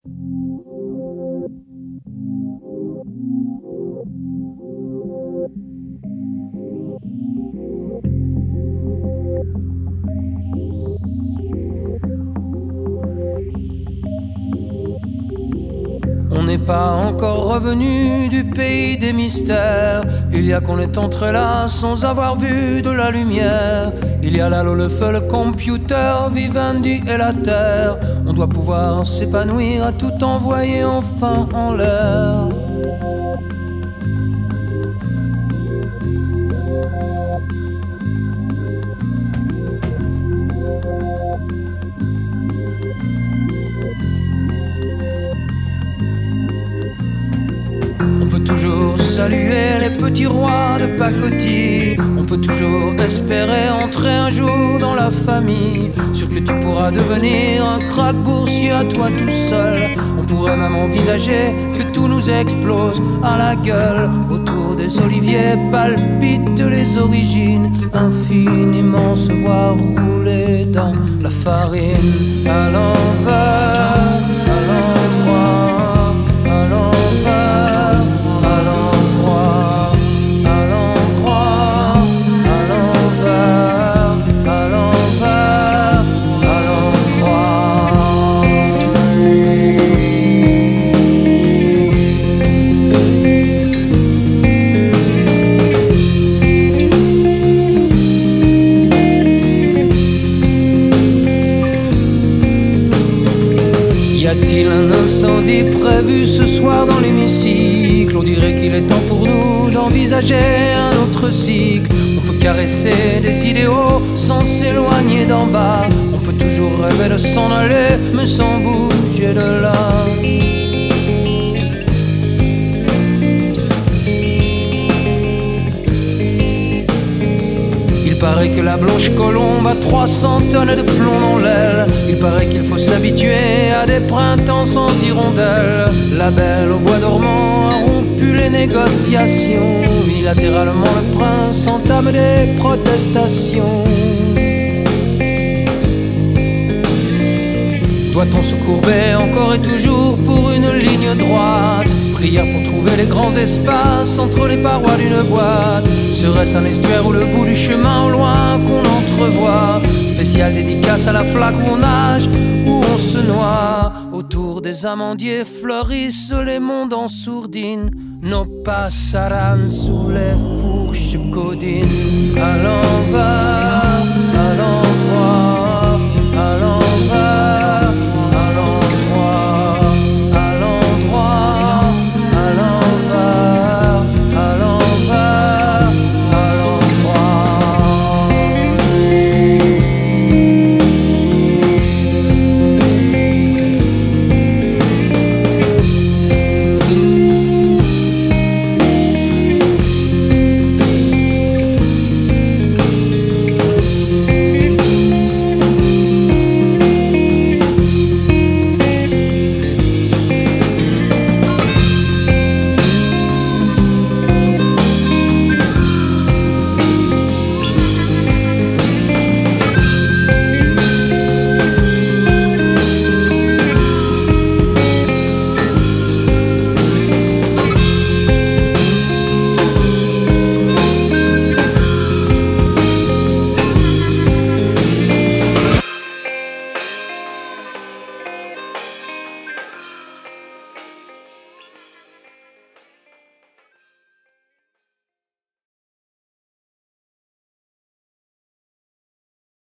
On n'est pas encore revenu du pays des mystères. Il y a qu'on est entré là sans avoir vu de la lumière. Il y a là le feu, le computer, Vivendi et la terre. On doit pouvoir s'épanouir à tout envoyer enfin en l'air. On peut toujours saluer les petits rois de pacotille. On peut toujours espérer entrer un jour dans la famille. Sûr que tu pourras devenir un crack boursier à toi tout seul. On pourrait même envisager que tout nous explose à la gueule. Autour des oliviers palpitent les origines. Infiniment se voir rouler dans la farine. À l'envers, à l'endroit, à l'envers. Prévu ce soir dans l'hémicycle. On dirait qu'il est temps pour nous d'envisager un autre cycle. On peut caresser des idéaux sans s'éloigner d'en bas. On peut toujours rêver de s'en aller mais sans bouger de là. Il paraît que la blanche colombe a 300 tonnes de plomb dans l'aile. Il paraît qu'il faut s'habituer à des printemps sans hirondelles. La belle au bois dormant a rompu les négociations. Unilatéralement le prince entame des protestations. Doit-on se courber encore et toujours pour une ligne droite? Prière pour trouver les grands espaces entre les parois d'une boîte. Serait-ce un estuaire ou le bout du chemin au loin qu'on entrevoit? Spéciale dédicace à la flaque où on nage, où on se noie. Autour des amandiers fleurissent les mondes en sourdine. Nos passaran sous les fourches codines. À l'envers.